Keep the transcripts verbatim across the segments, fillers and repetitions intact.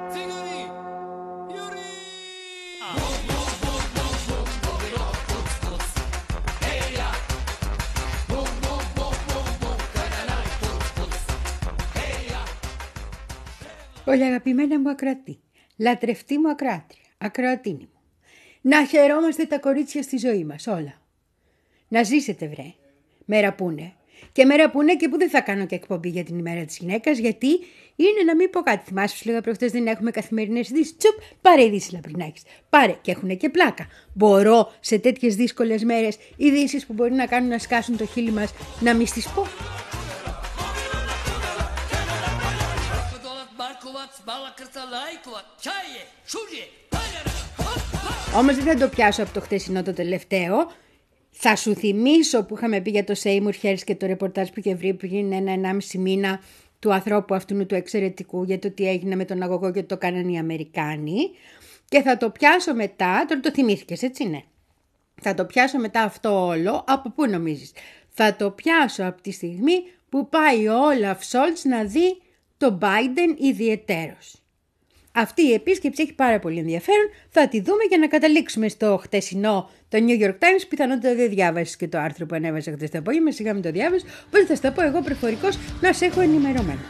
Πολύ αγαπημένα μου ακροατή, λατρευτή μου ακροάτρια, ακροατίνη μου. Να χαιρόμαστε τα κορίτσια στη ζωή μας όλα. Να ζήσετε βρε, μέρα που είναι. Και μέρα που είναι και που δεν θα κάνω και εκπομπή για την ημέρα της γυναίκας, γιατί είναι να μην πω κάτι. Θυμάσαι που σου λέγα προχτές δεν έχουμε καθημερινές ειδήσεις. Τσουπ, πάρε ειδήσεις να πριν να έχεις. Πάρε και έχουν και πλάκα. Μπορώ σε τέτοιες δύσκολες μέρες ειδήσεις που μπορεί να κάνουν να σκάσουν το χείλη μας να μην στις πω. Όμως δεν θα το πιάσω από το χτεσινό το τελευταίο. Θα σου θυμίσω που είχαμε πει για το Seymour Hersh και το ρεπορτάζ που είχε βρει πριν ένα-ενάμιση μήνα του ανθρώπου αυτού του εξαιρετικού για το τι έγινε με τον αγωγό και το κάνανε οι Αμερικάνοι. Και θα το πιάσω μετά, τώρα το θυμήθηκες έτσι ναι. Θα το πιάσω μετά αυτό όλο, από πού νομίζεις? Θα το πιάσω από τη στιγμή που πάει ο Όλαφ Σόλτς να δει το Biden ιδιαιτέρως. Αυτή η επίσκεψη έχει πάρα πολύ ενδιαφέρον. Θα τη δούμε για να καταλήξουμε στο χτεσινό το New York Times. Πιθανότατα δεν διάβασες και το άρθρο που ανέβασα χτες το απόγευμα. Σιγά μην το διάβασες. Οπότε θα στα πω εγώ προφορικώς να σε έχω ενημερωμένο.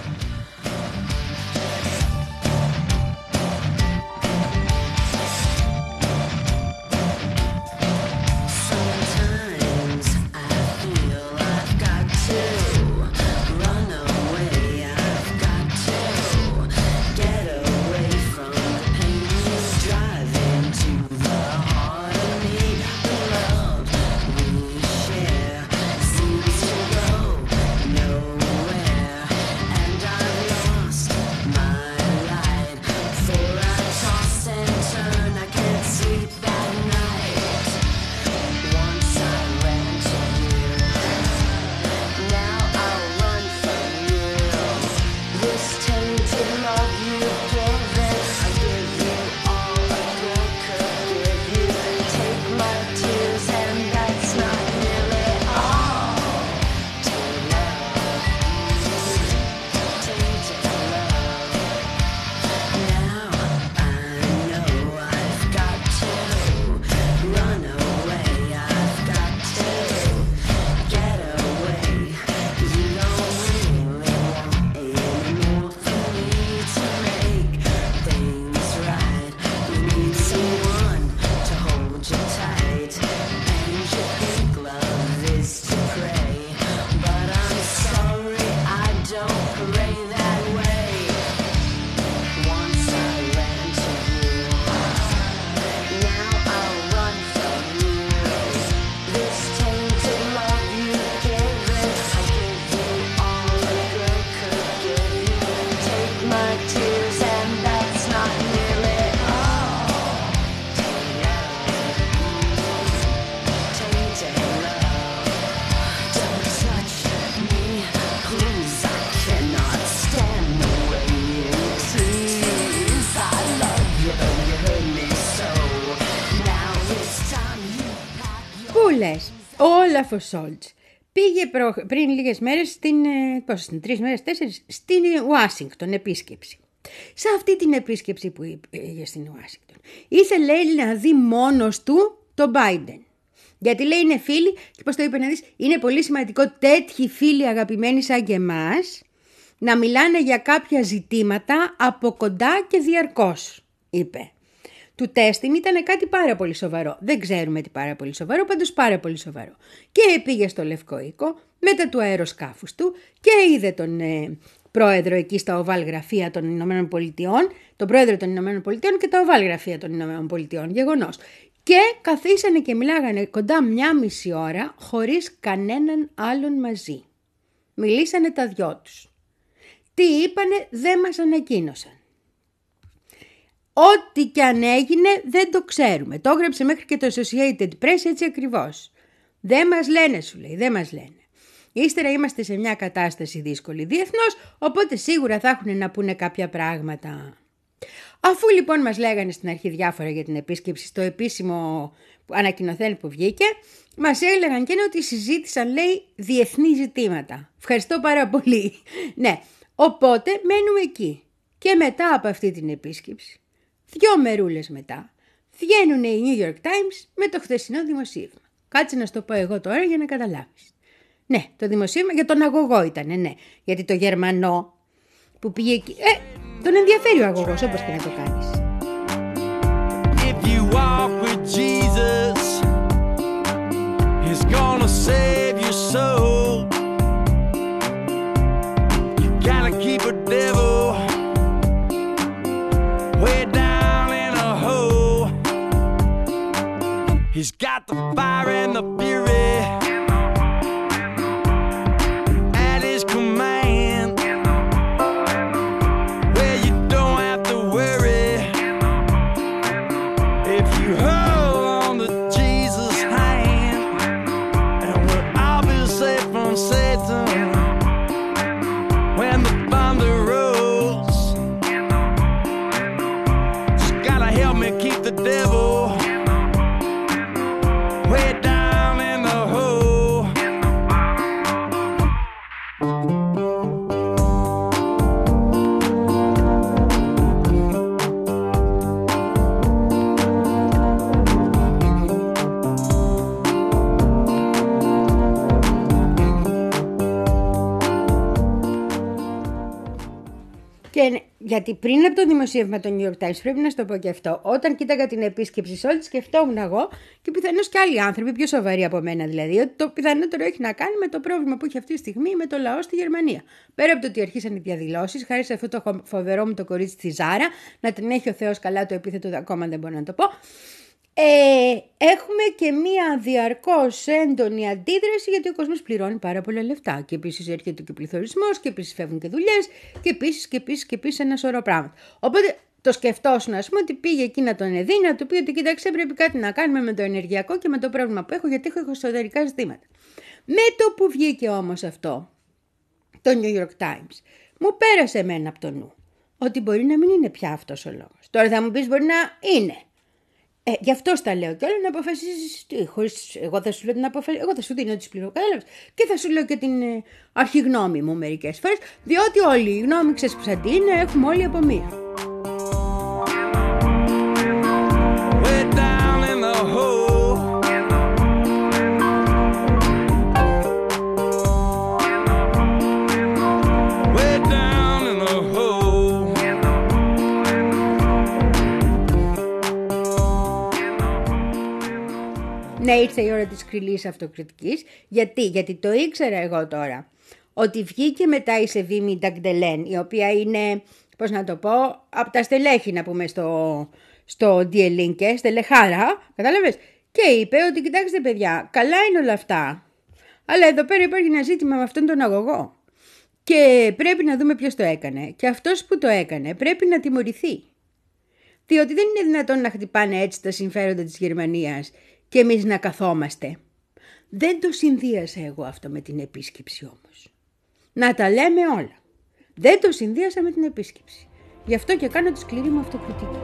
Ο Όλαφ Σόλτς πήγε προ... πριν λίγες μέρες στην, πώς, στην τρεις μέρες, τέσσερις, στην Ουάσιγκτον επίσκεψη. Σε αυτή την επίσκεψη που πήγε στην Ουάσιγκτον ήθελε λέει, να δει μόνος του τον Biden. Γιατί λέει είναι φίλοι και πώς το είπε να δεις, είναι πολύ σημαντικό τέτοιοι φίλοι αγαπημένοι σαν και εμάς να μιλάνε για κάποια ζητήματα από κοντά και διαρκώς, είπε. Του τέστην ήταν κάτι πάρα πολύ σοβαρό. Δεν ξέρουμε τι πάρα πολύ σοβαρό, πάντως πάρα πολύ σοβαρό. Και πήγε στο Λευκό Οίκο μετά του αεροσκάφους του και είδε τον ε, πρόεδρο εκεί στα οβάλ γραφεία των Ηνωμένων Πολιτειών, τον πρόεδρο των Ηνωμένων Πολιτειών και τα οβάλ γραφεία των Ηνωμένων Πολιτειών. Γεγονός. Και καθίσανε και μιλάγανε κοντά μια μισή ώρα χωρίς κανέναν άλλον μαζί. Μιλήσανε τα δυο τους. Τι είπανε δεν μας ανακοίνωσαν. Ό,τι κι αν έγινε δεν το ξέρουμε. Το έγραψε μέχρι και το Associated Press έτσι ακριβώς. Δεν μας λένε σου λέει, δεν μας λένε. Ύστερα είμαστε σε μια κατάσταση δύσκολη διεθνώς, οπότε σίγουρα θα έχουν να πούνε κάποια πράγματα. Αφού λοιπόν μας λέγανε στην αρχή διάφορα για την επίσκεψη στο επίσημο ανακοινωθέν που βγήκε, μας έλεγαν και είναι ότι συζήτησαν λέει διεθνή ζητήματα. Ευχαριστώ πάρα πολύ. Ναι, οπότε μένουμε εκεί. Και μετά από αυτή την επίσκεψη, δυο μερούλες μετά, βγαίνουν οι New York Times με το χθεσινό δημοσίευμα. Κάτσε να σου το πω εγώ τώρα για να καταλάβεις. Ναι, το δημοσίευμα για τον αγωγό ήταν, ναι. Γιατί το Γερμανό που πήγε εκεί, ε, τον ενδιαφέρει ο αγωγός, όπως και να το κάνεις. If you walk with Jesus, He's gonna save your soul. You gotta keep a devil way down in a hole. He's got the fire and the fury at his command, where you don't have to worry if you hold on to Jesus' hand, and we'll all be safe from Satan when the thunder rolls. Just gotta help me keep the devil way down in the hole. Και γιατί πριν από το δημοσίευμα των New York Times, πρέπει να σου το πω και αυτό, όταν κοίταγα την επίσκεψη σε όλη, σκεφτόμουν εγώ και πιθανώς και άλλοι άνθρωποι, πιο σοβαροί από μένα δηλαδή, ότι το πιθανότερο έχει να κάνει με το πρόβλημα που έχει αυτή τη στιγμή με το λαό στη Γερμανία. Πέρα από το ότι αρχίσαν οι διαδηλώσεις, χάρη σε αυτό το φοβερό μου το κορίτσι τη Ζάρα, να την έχει ο Θεός καλά, το επίθετο ακόμα δεν μπορώ να το πω. Ε, έχουμε και μία διαρκώς έντονη αντίδραση, γιατί ο κόσμος πληρώνει πάρα πολλά λεφτά και επίσης έρχεται και ο πληθωρισμός και επίσης φεύγουν και δουλειές και επίσης και επίσης και επίσης ένα σωρό πράγματα. Οπότε το σκεφτόσουν, ας πούμε, ότι πήγε εκεί να τον εδεί, να του πει ότι κοίταξε, πρέπει κάτι να κάνουμε με το ενεργειακό και με το πρόβλημα που έχω, γιατί έχω εσωτερικά ζητήματα. Με το που βγήκε όμως αυτό το New York Times, μου πέρασε εμένα από το νου ότι μπορεί να μην είναι πια αυτός ο λόγος. Τώρα θα μου πεις, μπορεί να είναι. Ε, γι' αυτό τα λέω και όλα να αποφασίσεις τι, χωρίς, εγώ θα σου λέω την αποφα... εγώ θα σου δίνω τις πληροφορίες και θα σου λέω και την ε, αρχιγνώμη μου μερικές φορές, διότι όλοι οι γνώμοι, ξέρεις πως αντί είναι, έχουμε όλοι από μία. Ναι, ήρθε η ώρα της κρυλής αυτοκριτικής. Γιατί, γιατί το ήξερα εγώ τώρα. Ότι βγήκε μετά η Σεβίμη Νταγντελέν, η οποία είναι, πώς να το πω, από τα στελέχη να πούμε στο, στο Διελίνκε, στελεχάρα, κατάλαβες. Και είπε ότι κοιτάξτε παιδιά, καλά είναι όλα αυτά. Αλλά εδώ πέρα υπάρχει ένα ζήτημα με αυτόν τον αγωγό. Και πρέπει να δούμε ποιος το έκανε. Και αυτός που το έκανε πρέπει να τιμωρηθεί. Διότι δεν είναι δυνατόν να χτυπάνε έτσι τα συμφέροντα της Γερμανίας και εμείς να καθόμαστε. Δεν το συνδύασα εγώ αυτό με την επίσκεψη όμως. Να τα λέμε όλα. Δεν το συνδύασα με την επίσκεψη. Γι' αυτό και κάνω τη σκληρή μου αυτοκριτική.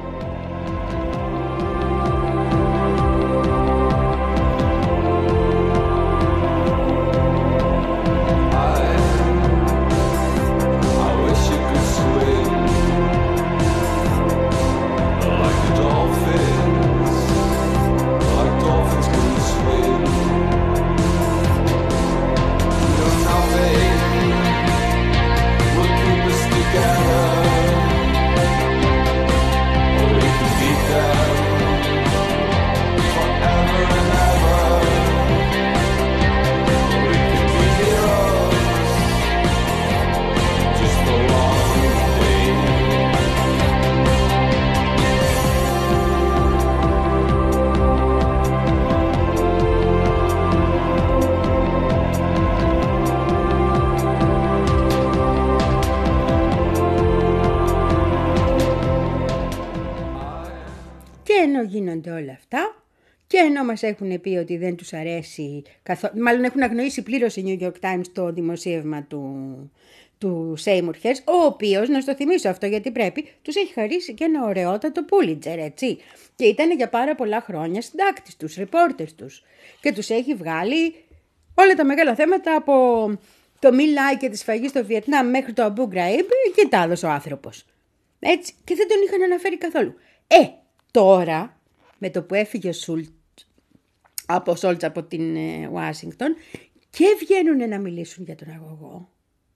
Ενώ γίνονται όλα αυτά και ενώ μας έχουν πει ότι δεν τους αρέσει, καθό... μάλλον έχουν αγνοήσει πλήρως οι New York Times το δημοσίευμα του, του Seymour Hersh, ο οποίος, να στο θυμίσω αυτό γιατί πρέπει, τους έχει χαρίσει και ένα ωραιότατο Pulitzer, έτσι. Και ήταν για πάρα πολλά χρόνια συντάκτης τους, reporters τους. Και τους έχει βγάλει όλα τα μεγάλα θέματα από το μιλάει και τη σφαγή στο Βιετνάμ μέχρι το Αμπού Γκραΐμπ, εκεί τα έδωσε ο άνθρωπος. Έτσι, και δεν τον είχαν αναφέρει καθόλου. Ε, τώρα, με το που έφυγε ο Σούλτ, από Σόλτς από την Ουάσιγκτον, και βγαίνουν να μιλήσουν για τον αγωγό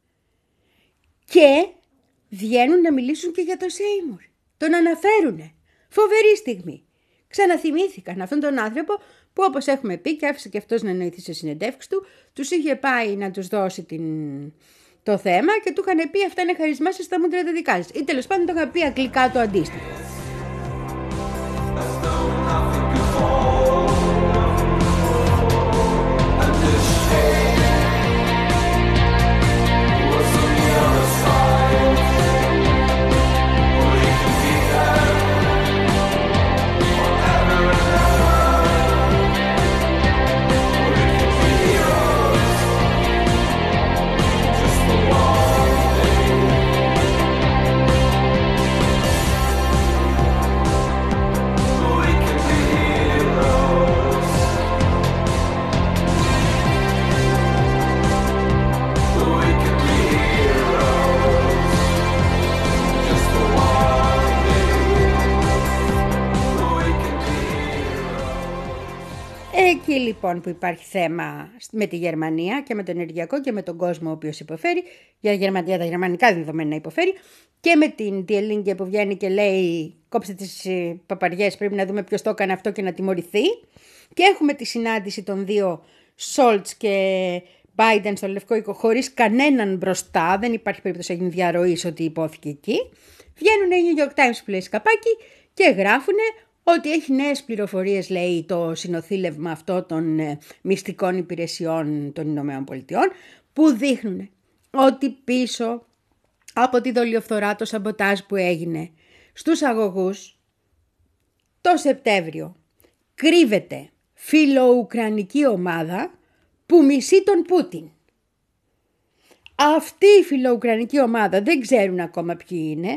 και βγαίνουν να μιλήσουν και για τον Σέιμουρ. Τον αναφέρουνε. Φοβερή στιγμή. Ξαναθυμήθηκαν αυτόν τον άνθρωπο που, όπως έχουμε πει, και άφησε και αυτός να εννοηθεί σε συνεντεύξεις του, τους είχε πάει να τους δώσει την... το θέμα και του είχαν πει αυτά είναι χαρισμά σας, στα μούτρα τα δικά σας. Ή τέλος πάντων το είχαν πει αγγλικά το αντίστοιχο. Εκεί λοιπόν που υπάρχει θέμα με τη Γερμανία και με το ενεργειακό και με τον κόσμο ο οποίος υποφέρει, για, για τα γερμανικά δεδομένα να υποφέρει, και με την Die Linke που βγαίνει και λέει κόψτε τις παπαριές, πρέπει να δούμε ποιος το έκανε αυτό και να τιμωρηθεί. Και έχουμε τη συνάντηση των δύο Σόλτς και Biden στο Λευκό Οίκο χωρίς κανέναν μπροστά, δεν υπάρχει περίπτωση να γίνει διαρροή ότι υπόθηκε εκεί. Βγαίνουν οι New York Times που λέει σκαπάκι και γράφουνε ότι έχει νέες πληροφορίες, λέει, το συνοθήλευμα αυτό των ε, μυστικών υπηρεσιών των Ηνωμένων Πολιτειών, που δείχνουν ότι πίσω από τη δολιοφθορά, το σαμποτάζ που έγινε στους αγωγούς το Σεπτέμβριο, κρύβεται φιλοουκρανική ομάδα που μισεί τον Πούτιν. Αυτή η φιλοουκρανική ομάδα δεν ξέρουν ακόμα ποιοι είναι.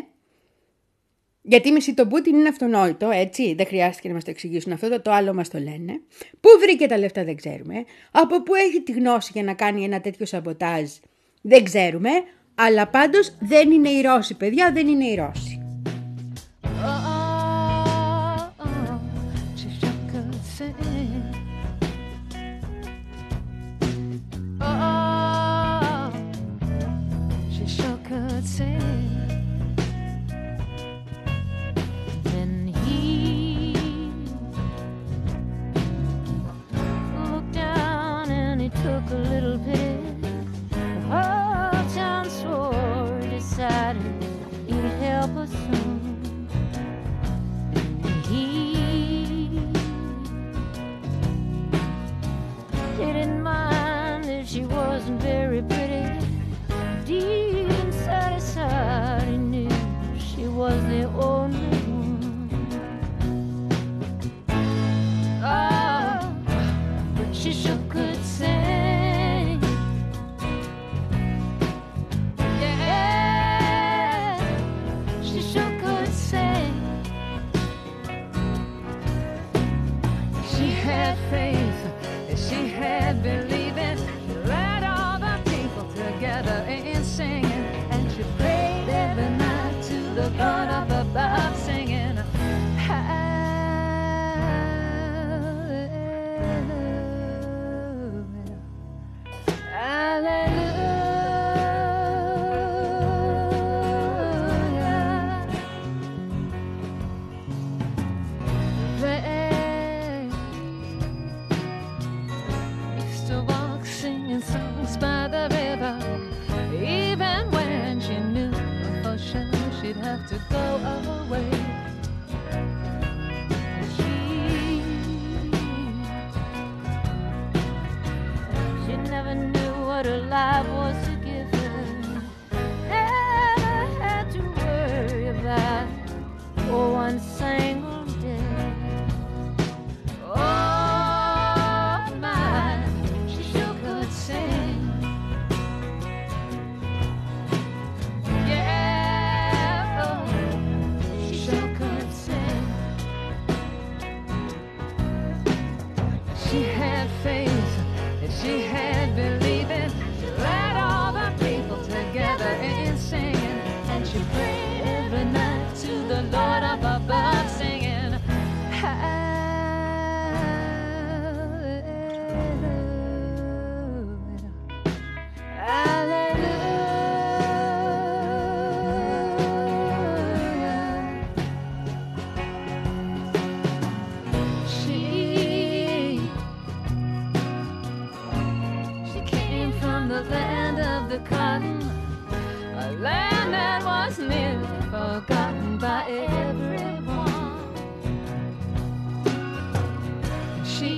Γιατί μισή τον Πούτιν είναι αυτονόητο, έτσι, δεν χρειάστηκε να μας το εξηγήσουν αυτό, το, το άλλο μας το λένε. Πού βρήκε τα λεφτά δεν ξέρουμε, από πού έχει τη γνώση για να κάνει ένα τέτοιο σαμποτάζ δεν ξέρουμε, αλλά πάντως δεν είναι οι Ρώσοι, παιδιά, δεν είναι οι Ρώσοι. She had faith, and she had believing. She let all forgotten by everyone. She,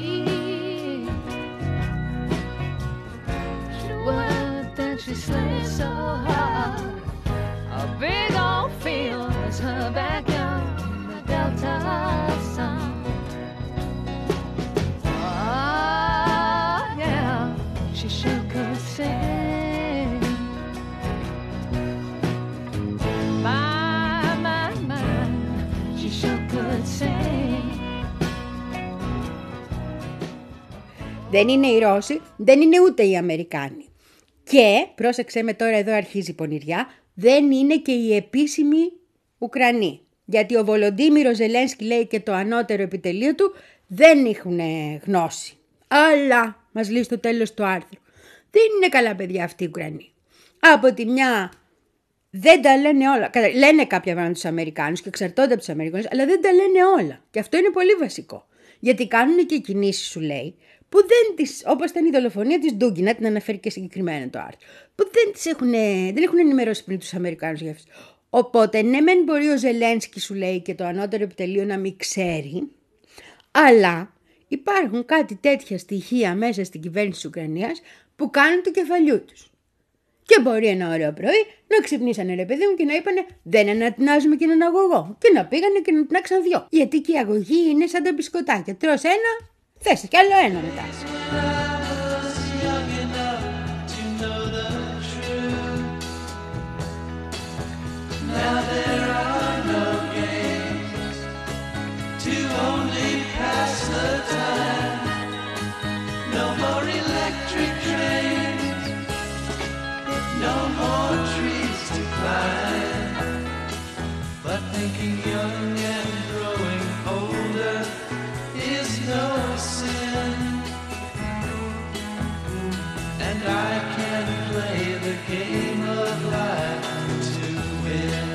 she worked and she slaved so hard. A big old field was her backyard in the Delta sun. Ah, yeah, she sure could sing. My, my, my, she sure could sing. Δεν είναι οι Ρώσοι, δεν είναι ούτε οι Αμερικάνοι. Και, πρόσεξε με τώρα, εδώ αρχίζει η πονηριά, δεν είναι και οι επίσημοι Ουκρανοί. Γιατί ο Βολοντίμιρος Ζελένσκι, λέει, και το ανώτερο επιτελείο του δεν έχουν γνώση. Αλλά, μας λέει στο τέλος του άρθρου, δεν είναι καλά παιδιά αυτοί οι Ουκρανοί. Από τη μια δεν τα λένε όλα. Λένε κάποια πράγματα τους Αμερικάνους και εξαρτώνται από τους Αμερικάνους, αλλά δεν τα λένε όλα. Και αυτό είναι πολύ βασικό. Γιατί κάνουν και κινήσεις, σου λέει, που δεν τις, όπως ήταν η δολοφονία της Ντούγκινα, την αναφέρει και συγκεκριμένα το άρθρο, που δεν, τις έχουν, δεν έχουν ενημερώσει πριν τους Αμερικάνους για αυτό. Οπότε, ναι, μεν μπορεί ο Ζελένσκι, σου λέει, και το ανώτερο επιτελείο να μην ξέρει, αλλά υπάρχουν κάτι τέτοια στοιχεία μέσα στην κυβέρνηση της Ουκρανίας που κάνουν το κεφαλιού τους. Και μπορεί ένα ωραίο πρωί να ξυπνήσανε, ρε παιδί μου, και να είπανε δεν ανατινάζουμε και έναν αγωγό. Και να πήγανε και να τεινάξαν δυο. Γιατί και η αγωγή είναι σαν τα μπισκοτάκια. Τρως ένα, θες κι άλλο ένα μετά. No more trees to climb, but thinking young and growing older is no sin. And I can play the game of life to win.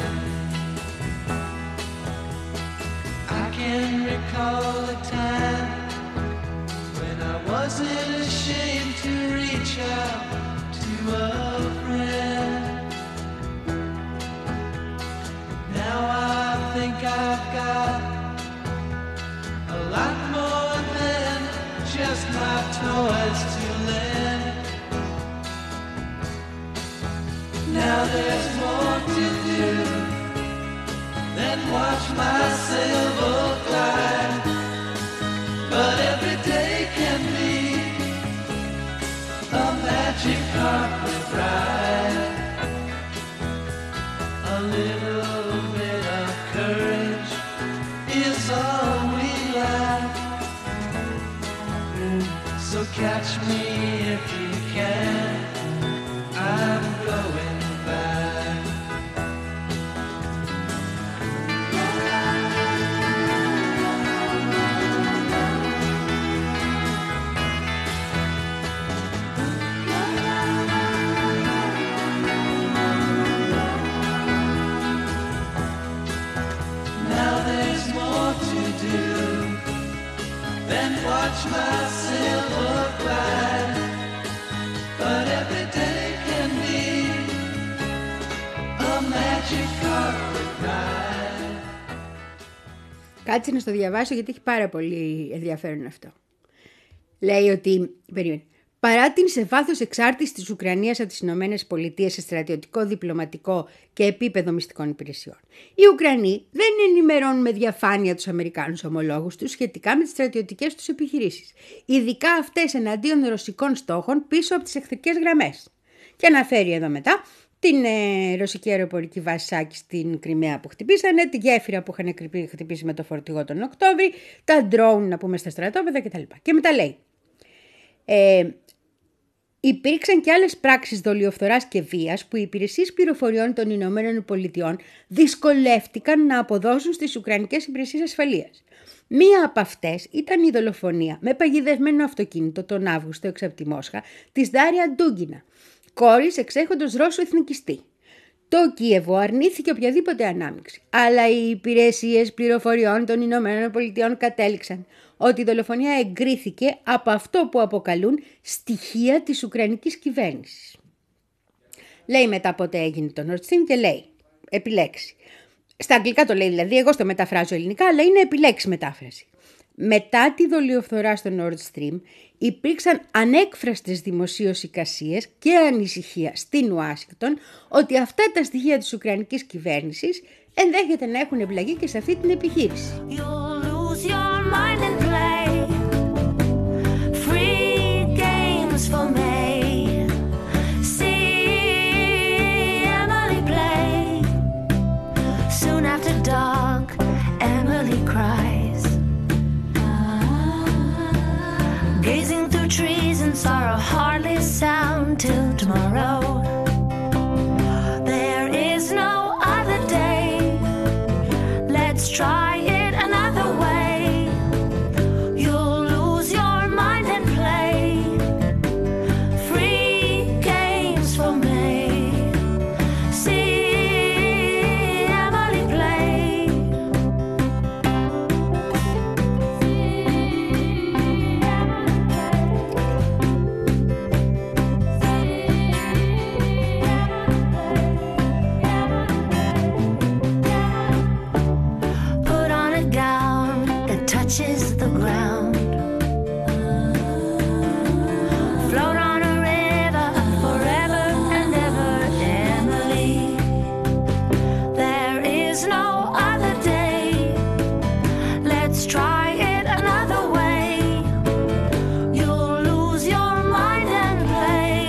I can recall a time when I wasn't ashamed to reach out to a friend. Now I think I've got a lot more than just my toys to lend. Now there's more to do than watch my sailboat glide, but every day can be a magic carpet ride. A little bit of courage is all we lack. So catch me if you can, I'm going back. Watch my silver glide, but every day can be a magic carpet ride. Κάτσε να στο διαβάσω γιατί έχει πάρα πολύ ενδιαφέρον αυτό. Λέει ότι, περίμενε, παρά την σε βάθος εξάρτηση της Ουκρανίας από τις Ηνωμένες Πολιτείες σε στρατιωτικό, διπλωματικό και επίπεδο μυστικών υπηρεσιών, οι Ουκρανοί δεν ενημερώνουν με διαφάνεια τους Αμερικάνους ομολόγους τους σχετικά με τις στρατιωτικές τους επιχειρήσεις, ειδικά αυτές εναντίον ρωσικών στόχων πίσω από τις εχθρικές γραμμές. Και αναφέρει εδώ μετά την ε, ρωσική αεροπορική βάση Σάκη στην Κριμαία που χτυπήσανε, τη γέφυρα που είχαν χτυπήσει με το φορτηγό τον Οκτώβρη, τα ντρόουν να πούμε στα στρατόπεδα κτλ. Και μετά λέει, ε, υπήρξαν και άλλες πράξεις δολιοφθοράς και βίας που οι υπηρεσίες πληροφοριών των Ηνωμένων Πολιτειών δυσκολεύτηκαν να αποδώσουν στις Ουκρανικές υπηρεσίες ασφαλείας. Μία από αυτές ήταν η δολοφονία με παγιδευμένο αυτοκίνητο τον Αύγουστο έξω από τη Μόσχα της Ντάρια Ντούγκινα, κόρης εξέχοντος Ρώσου εθνικιστή. Το Κίεβο αρνήθηκε οποιαδήποτε ανάμειξη, αλλά οι υπηρεσίες πληροφοριών των Ηνωμένων Πολιτειών κατέληξαν ότι η δολοφονία εγκρίθηκε από αυτό που αποκαλούν στοιχεία της Ουκρανικής κυβέρνησης. Λέει μετά πότε έγινε το Nord Stream και λέει, επιλέξει, Στα αγγλικά το λέει δηλαδή, εγώ το μεταφράζω ελληνικά, αλλά είναι επιλέξει μετάφραση. Μετά τη δολιοφθορά στο Nord Stream υπήρξαν ανέκφραστες δημοσίως εικασίες και ανησυχία στην Ουάσιγκτον ότι αυτά τα στοιχεία της Ουκρανικής κυβέρνησης ενδέχεται να έχουν εμπλαγεί και σε αυτή την επιχείρηση. Gazing through trees and sorrow hardly sound till tomorrow. There is no other day. Let's try it another way. You'll lose your mind and play free games for me. See Emily play. Touches the ground. Float on a river forever and ever, Emily. There is no other day. Let's try it another way. You'll lose your mind and play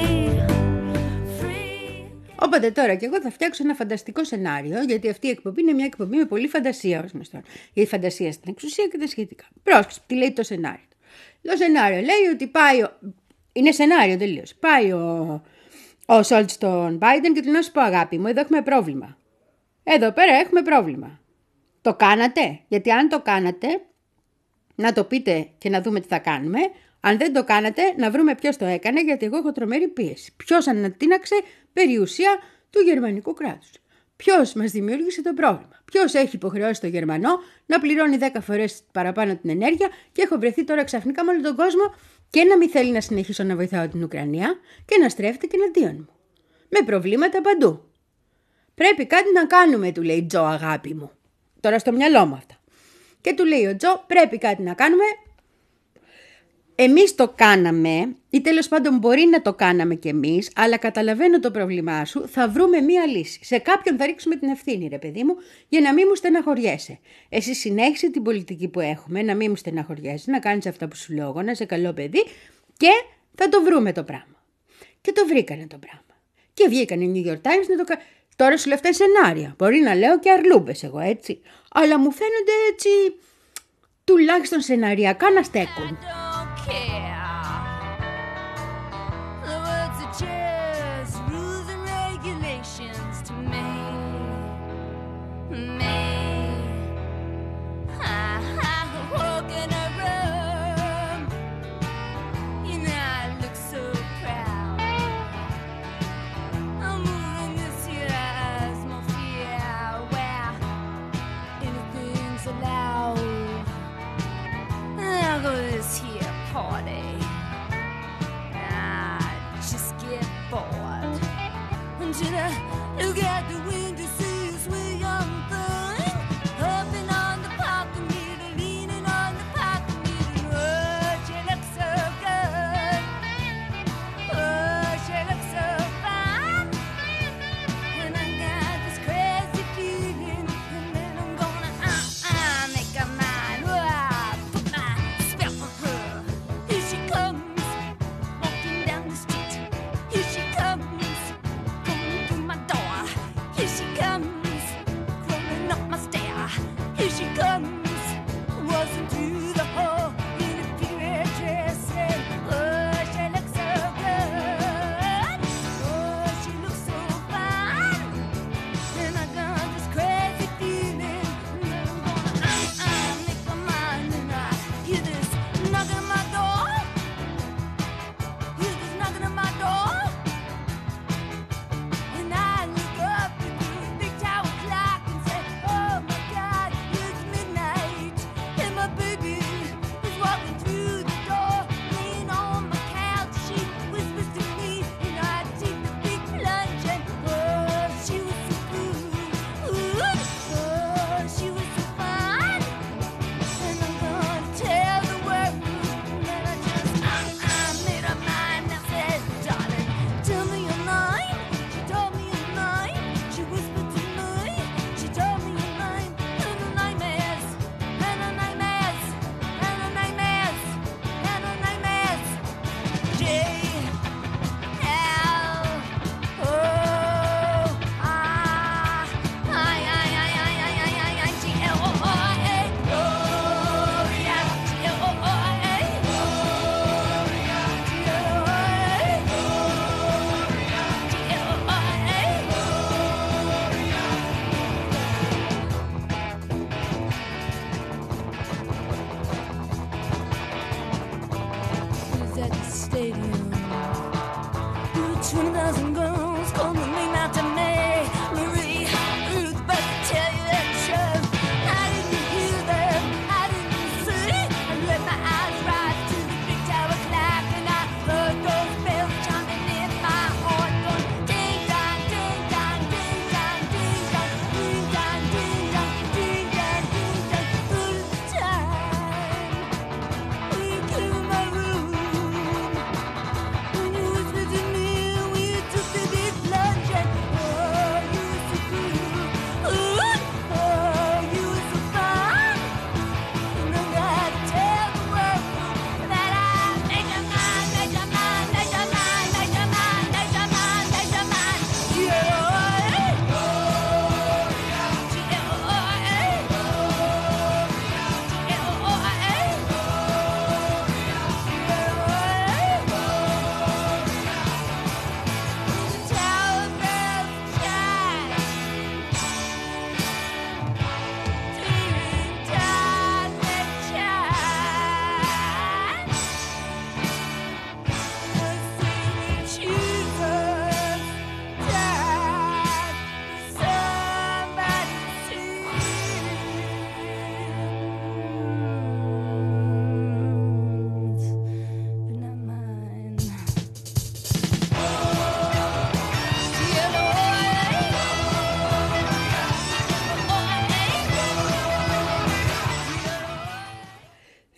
free. Οπότε τώρα και εγώ θα φτιάξω ένα φανταστικό σενάριο, γιατί αυτή η εκπομπή είναι μια εκπομπή με πολλή φαντασία ως γνωστόν. Η φαντασία στην εξουσία και τα σχετικά. Πρόσεξε, τι λέει το σενάριο. Το σενάριο λέει ότι πάει. Ο... Είναι σενάριο τελείως. Πάει ο, ο Σόλτς στον Biden και του να σου πω, αγάπη μου, εδώ έχουμε πρόβλημα. Εδώ πέρα έχουμε πρόβλημα. Το κάνατε? Γιατί αν το κάνατε, να το πείτε και να δούμε τι θα κάνουμε. Αν δεν το κάνατε, να βρούμε ποιος το έκανε, γιατί εγώ έχω τρομερή πίεση. Ποιος ανατείναξε περιουσία του γερμανικού κράτους. Ποιος μας δημιούργησε το πρόβλημα. Ποιος έχει υποχρεώσει το Γερμανό να πληρώνει δέκα φορές παραπάνω την ενέργεια και έχω βρεθεί τώρα ξαφνικά με όλο τον κόσμο και να μην θέλει να συνεχίσω να βοηθάω την Ουκρανία και να στρέφεται και εναντίον μου. Με προβλήματα παντού. Πρέπει κάτι να κάνουμε, του λέει Τζο, αγάπη μου. Τώρα στο μυαλό μου αυτά. Και του λέει ο Τζο, πρέπει κάτι να κάνουμε. Εμείς το κάναμε, ή τέλος πάντων μπορεί να το κάναμε κι εμείς, αλλά καταλαβαίνω το πρόβλημά σου, θα βρούμε μία λύση. Σε κάποιον θα ρίξουμε την ευθύνη, ρε παιδί μου, για να μην μου στεναχωριέσαι. Εσύ συνέχισε την πολιτική που έχουμε, να μην μου στεναχωριέσαι, να κάνεις αυτά που σου λέω, να είσαι καλό παιδί και θα το βρούμε το πράγμα. Και το βρήκανε το πράγμα. Και βγήκανε οι New York Times να το κάνουν. Τώρα σου λέω αυτά σενάρια. Μπορεί να λέω και αρλούμπες εγώ, έτσι. Αλλά μου φαίνονται έτσι, τουλάχιστον σεναριακά να στέκουν. Here.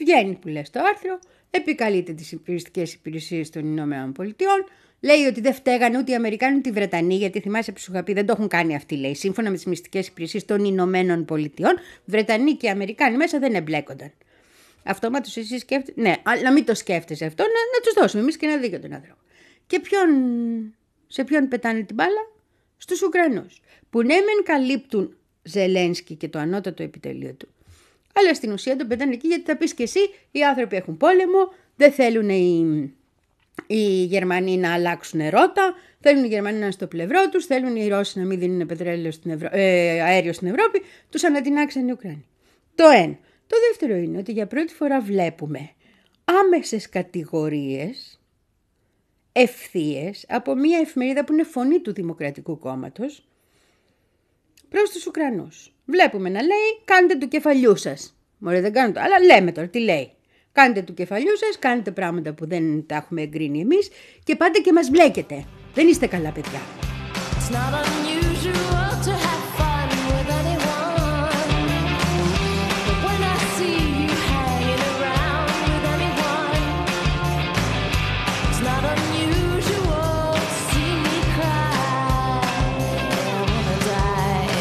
Βγαίνει που λέει στο άρθρο, επικαλείται τις υπηρεσιακές υπηρεσίες των Ηνωμένων Πολιτειών, λέει ότι δεν φταίγανε ούτε οι Αμερικάνοι ούτε οι Βρετανοί, γιατί θυμάσαι που σου είχα πει, δεν το έχουν κάνει αυτοί, λέει. Σύμφωνα με τις μυστικές υπηρεσίες των Ηνωμένων Πολιτειών, Βρετανοί και Αμερικάνοι μέσα δεν εμπλέκονταν. Αυτόματος εσύ σκέφτεσαι. Ναι, αλλά μην το σκέφτεσαι αυτό, να, να τους δώσουμε εμείς και ένα δίκιο τον άνθρωπο. Και ποιον, σε ποιον πετάνε την μπάλα? Στους Ουκρανούς. Που ναι, μεν καλύπτουν Ζελένσκι και το ανώτατο επιτελείο του. Αλλά στην ουσία τον πετάνε εκεί γιατί θα πεις και εσύ, οι άνθρωποι έχουν πόλεμο, δεν θέλουν οι, οι Γερμανοί να αλλάξουν ρότα, θέλουν οι Γερμανοί να είναι στο πλευρό τους, θέλουν οι Ρώσοι να μην δίνουν πετρέλαιο στην Ευρω... ε, αέριο στην Ευρώπη, τους ανατινάξαν οι Ουκρανοί. Το ένα. Το δεύτερο είναι ότι για πρώτη φορά βλέπουμε άμεσες κατηγορίες, ευθείες από μια εφημερίδα που είναι φωνή του Δημοκρατικού Κόμματος προς τους Ουκρανούς. Βλέπουμε να λέει κάντε του κεφαλιού σας. Μωρέ δεν κάνω το, αλλά λέμε τώρα τι λέει. Κάντε του κεφαλιού σας, κάνετε πράγματα που δεν τα έχουμε εγκρίνει εμείς και πάτε και μας μπλέκετε. Δεν είστε καλά παιδιά. It's not unusual to have fun with anyone, but when I see you hanging around with anyone, it's not unusual to see me cry. I wanna die.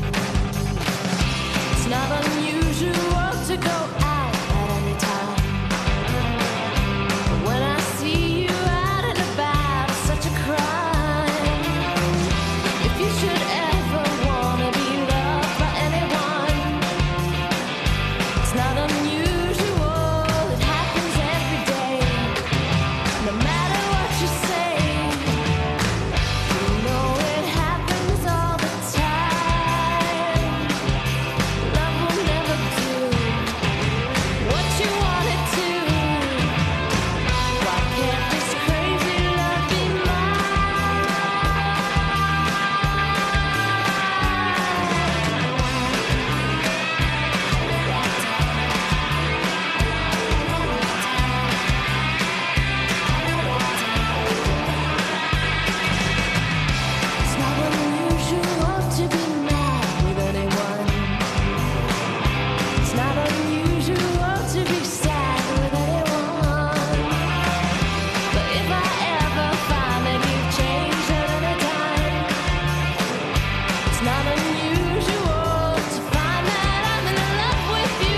It's not unusual to go out at any time, but when I see you out and about, it's such a crime. If you should ever wanna be loved by anyone, it's not unusual, it happens every day. No matter what you say, you know it happens all the time. Love will never do what you want it to. Why can't this crazy love be It's not unusual to be mad with anyone. It's not unusual to be sad with anyone. But if I ever find that you've changed at any time, it's not unusual to find that I'm in love with you.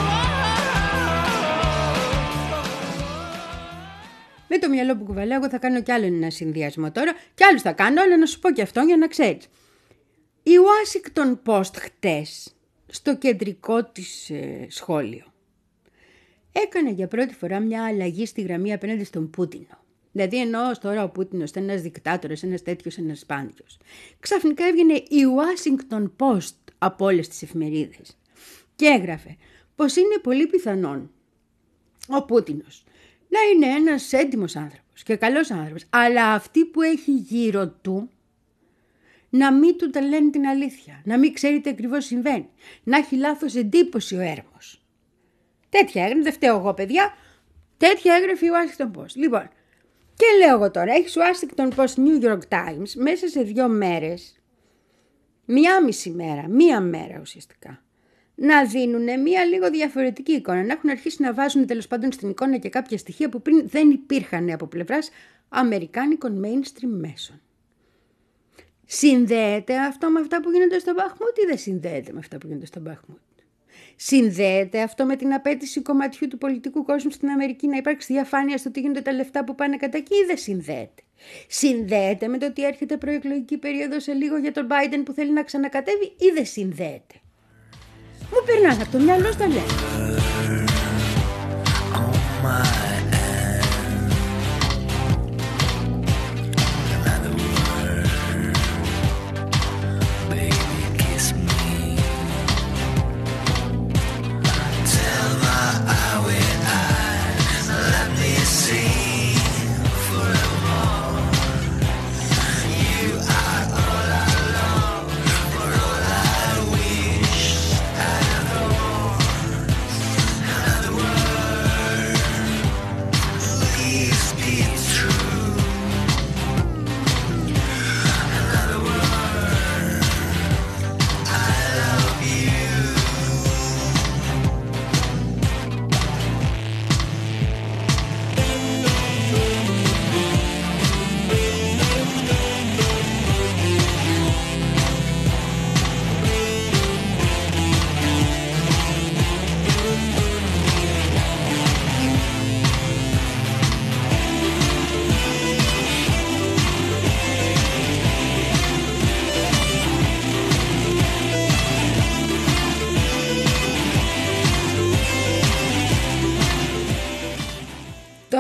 Με το μυαλό που κουβαλάω, εγώ θα κάνω κι άλλο ένα συνδυασμό τώρα. Κι άλλους θα κάνω, αλλά να σου πω κι αυτό για να ξέρεις. Η Washington Post χτες, στο κεντρικό της ε, σχόλιο, έκανε για πρώτη φορά μια αλλαγή στη γραμμή απέναντι στον Πούτινο. Δηλαδή ενώ τώρα ο Πούτινος ήταν ένας δικτάτορας, ένας τέτοιος, ένας πάντιος. Ξαφνικά έβγαινε η Washington Post από όλες τις εφημερίδες και έγραφε πως είναι πολύ πιθανόν ο Πούτινος να είναι ένας έντιμος άνθρωπος και καλός άνθρωπος, αλλά αυτοί που έχει γύρω του να μην του τα λένε την αλήθεια, να μην ξέρει τι ακριβώς συμβαίνει, να έχει λάθος εντύπωση ο έρμος. Τέτοια έγραφε, δεν φταίω εγώ παιδιά, τέτοια έγραφε η Washington Post. Λοιπόν, και λέω εγώ τώρα, έχεις Washington Post, New York Times, μέσα σε δύο μέρες, μία μισή μέρα, μία μέρα ουσιαστικά, να δίνουν μία λίγο διαφορετική εικόνα, να έχουν αρχίσει να βάζουν τέλος πάντων στην εικόνα και κάποια στοιχεία που πριν δεν υπήρχαν από πλευράς αμερικάνικων mainstream μέσων. Συνδέεται αυτό με αυτά που γίνονται στο Μπαχμούτ ή δεν συνδέεται με αυτά που γίνονται στο Μπαχμούτ? Συνδέεται αυτό με την απέτηση κομματιού του πολιτικού κόσμου στην Αμερική να υπάρξει διαφάνεια στο τι γίνονται τα λεφτά που πάνε κατά εκεί ή δεν συνδέεται? Συνδέεται με το ότι έρχεται προεκλογική περίοδο σε λίγο για τον Biden που θέλει να ξανακατέβει ή δεν συνδέεται? Μου περνάνε από το μυαλό στα λέω.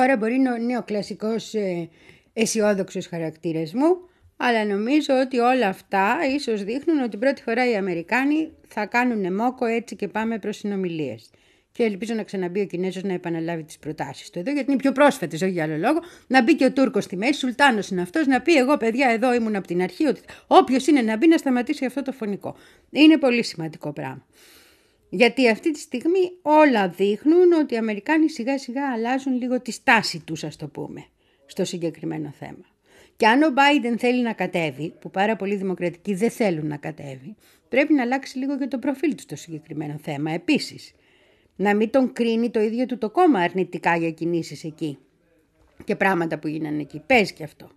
Τώρα μπορεί να είναι ο κλασικός ε, αισιόδοξος χαρακτήρας μου, αλλά νομίζω ότι όλα αυτά ίσως δείχνουν ότι πρώτη φορά οι Αμερικάνοι θα κάνουν μόκο, έτσι και πάμε προς συνομιλίες. Και ελπίζω να ξαναμπεί ο Κινέζος να επαναλάβει τις προτάσεις του εδώ, γιατί είναι πιο πρόσφατες, όχι για άλλο λόγο. Να μπει και ο Τούρκος στη μέση, Σουλτάνος είναι αυτός, να πει: εγώ, παιδιά, εδώ ήμουν από την αρχή, ότι όποιος είναι να μπει να σταματήσει αυτό το φωνικό. Είναι πολύ σημαντικό πράγμα. Γιατί αυτή τη στιγμή όλα δείχνουν ότι οι Αμερικάνοι σιγά σιγά αλλάζουν λίγο τη στάση τους, ας το πούμε, στο συγκεκριμένο θέμα. Και αν ο Biden θέλει να κατέβει, που πάρα πολλοί δημοκρατικοί δεν θέλουν να κατέβει, πρέπει να αλλάξει λίγο και το προφίλ του στο συγκεκριμένο θέμα. Επίσης, να μην τον κρίνει το ίδιο του το κόμμα αρνητικά για κινήσεις εκεί και πράγματα που γίνανε εκεί. Παίζει και αυτό.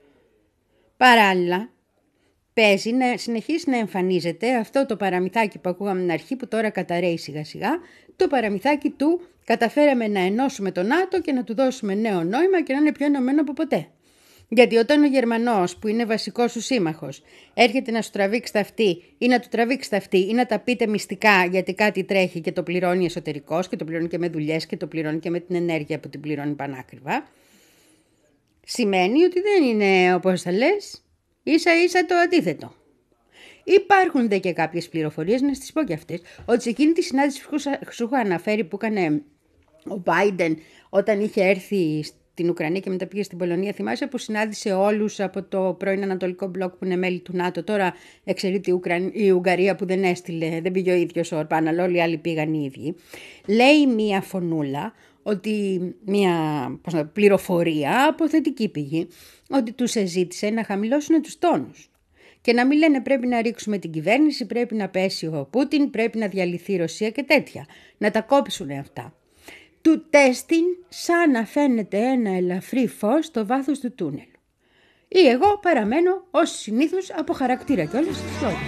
Παράλληλα, παίζει να συνεχίσει να εμφανίζεται αυτό το παραμυθάκι που ακούγαμε την αρχή, που τώρα καταραίει σιγά σιγά, το παραμυθάκι του καταφέραμε να ενώσουμε τον ΝΑΤΟ και να του δώσουμε νέο νόημα και να είναι πιο ενωμένο από ποτέ. Γιατί όταν ο Γερμανός, που είναι βασικός σου σύμμαχος, έρχεται να σου τραβήξει τα αυτή ή να του τραβήξει τα αυτή ή να τα πείτε μυστικά γιατί κάτι τρέχει και το πληρώνει εσωτερικός και το πληρώνει και με δουλειές και το πληρώνει και με την ενέργεια που την πληρώνει πανάκριβα, σημαίνει ότι δεν είναι, όπως θα λες, ίσα ίσα το αντίθετο. Υπάρχουν δε και κάποιες πληροφορίες, να στις πω και αυτές, ότι σε εκείνη τη συνάντηση που σου έχω αναφέρει που έκανε ο Biden όταν είχε έρθει στην Ουκρανία και μετά πήγε στην Πολωνία, θυμάσαι, που συνάντησε όλους από το πρώην Ανατολικό Μπλοκ που είναι μέλη του ΝΑΤΟ. Τώρα εξαιρείται η, Ουκραν... η Ουγγαρία που δεν έστειλε, δεν πήγε ο ίδιος ο Ορμπάν, αλλά όλοι οι άλλοι πήγαν οι ίδιοι. Λέει μία φωνούλα, ότι μία πώς να, πληροφορία από θετική πηγή, ότι τους εζήτησε να χαμηλώσουν τους τόνους. Και να μην λένε πρέπει να ρίξουμε την κυβέρνηση, πρέπει να πέσει ο Πούτιν, πρέπει να διαλυθεί η Ρωσία και τέτοια. Να τα κόψουν αυτά. Του τέστην σαν να φαίνεται ένα ελαφρύ φως στο βάθος του τούνελ. Ή εγώ παραμένω ως συνήθως από χαρακτήρα και όλες τις λόγια.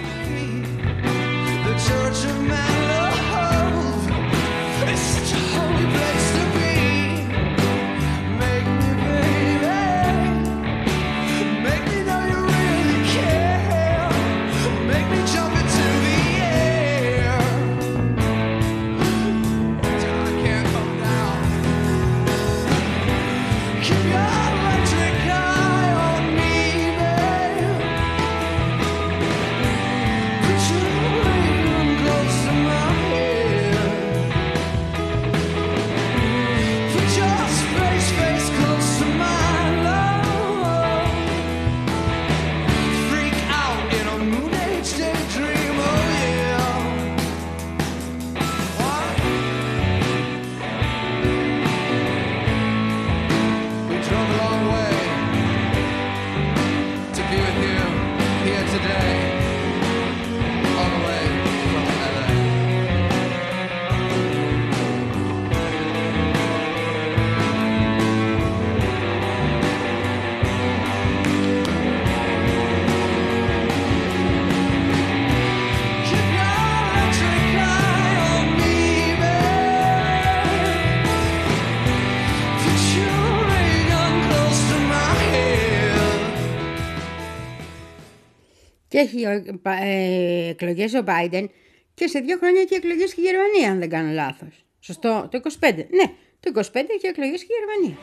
Και έχει ε, εκλογές ο Biden και σε δύο χρόνια έχει εκλογές και η Γερμανία, αν δεν κάνω λάθος. Σωστό, το είκοσι πέντε. Ναι, το είκοσι πέντε έχει εκλογές και η Γερμανία.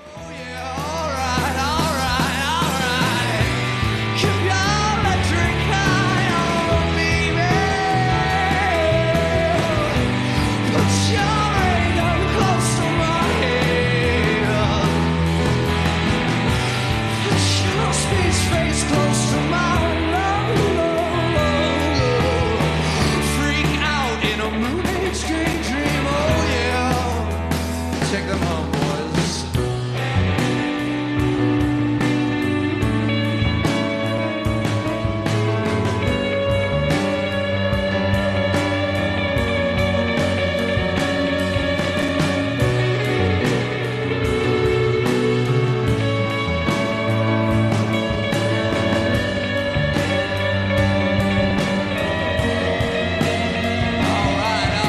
All right.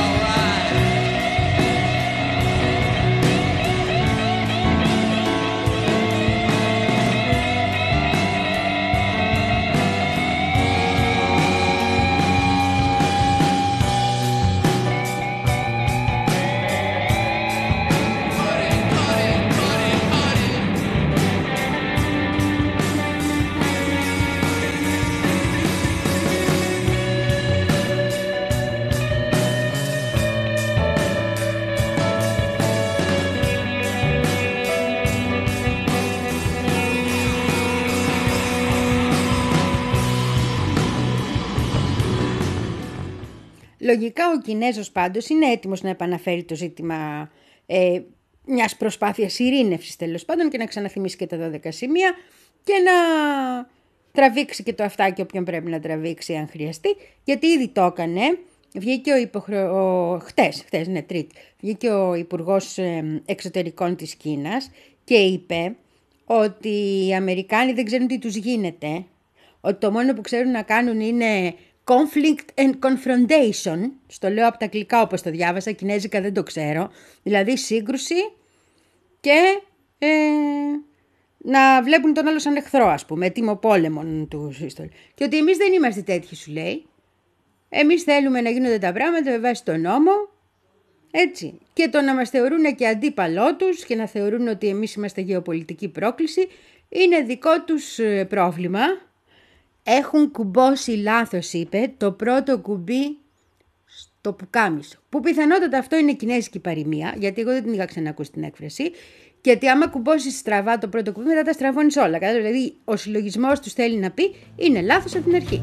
Λογικά ο Κινέζος πάντως είναι έτοιμος να επαναφέρει το ζήτημα ε, μιας προσπάθειας ειρήνευσης τέλος πάντων και να ξαναθυμίσει και τα δώδεκα σημεία και να τραβήξει και το αυτάκι όποιον πρέπει να τραβήξει αν χρειαστεί, γιατί ήδη το έκανε. Βγήκε ο, υποχρεω... ο... Χτες, χτες, ναι, τρίτη, βγήκε ο Υπουργός Εξωτερικών της Κίνας και είπε ότι οι Αμερικάνοι δεν ξέρουν τι τους γίνεται, ότι το μόνο που ξέρουν να κάνουν είναι conflict and confrontation, στο λέω από τα αγγλικά όπως το διάβασα, κινέζικα δεν το ξέρω, δηλαδή σύγκρουση και ε, να βλέπουν τον άλλο σαν εχθρό, ας πούμε, έτοιμο πόλεμον του σύστολου. Και ότι εμείς δεν είμαστε τέτοιοι, σου λέει. Εμείς θέλουμε να γίνονται τα πράγματα με βάση τον νόμο, έτσι. Και το να μας θεωρούν και αντίπαλό τους και να θεωρούν ότι εμείς είμαστε γεωπολιτική πρόκληση είναι δικό τους πρόβλημα. Έχουν κουμπώσει λάθος, είπε, το πρώτο κουμπί στο πουκάμισο. Που πιθανότατα αυτό είναι κινέζικη παροιμία, γιατί εγώ δεν την είχα ξανακούσει την έκφραση. Γιατί άμα κουμπώσει στραβά το πρώτο κουμπί, μετά τα στραβώνεις όλα. Δηλαδή, ο συλλογισμός τους θέλει να πει είναι λάθος από την αρχή.